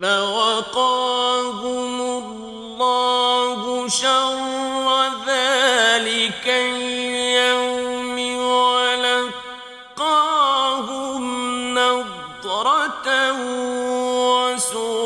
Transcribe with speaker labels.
Speaker 1: فوقاهم الله شر ذلك اليوم ولقاهم نضرة وسرورا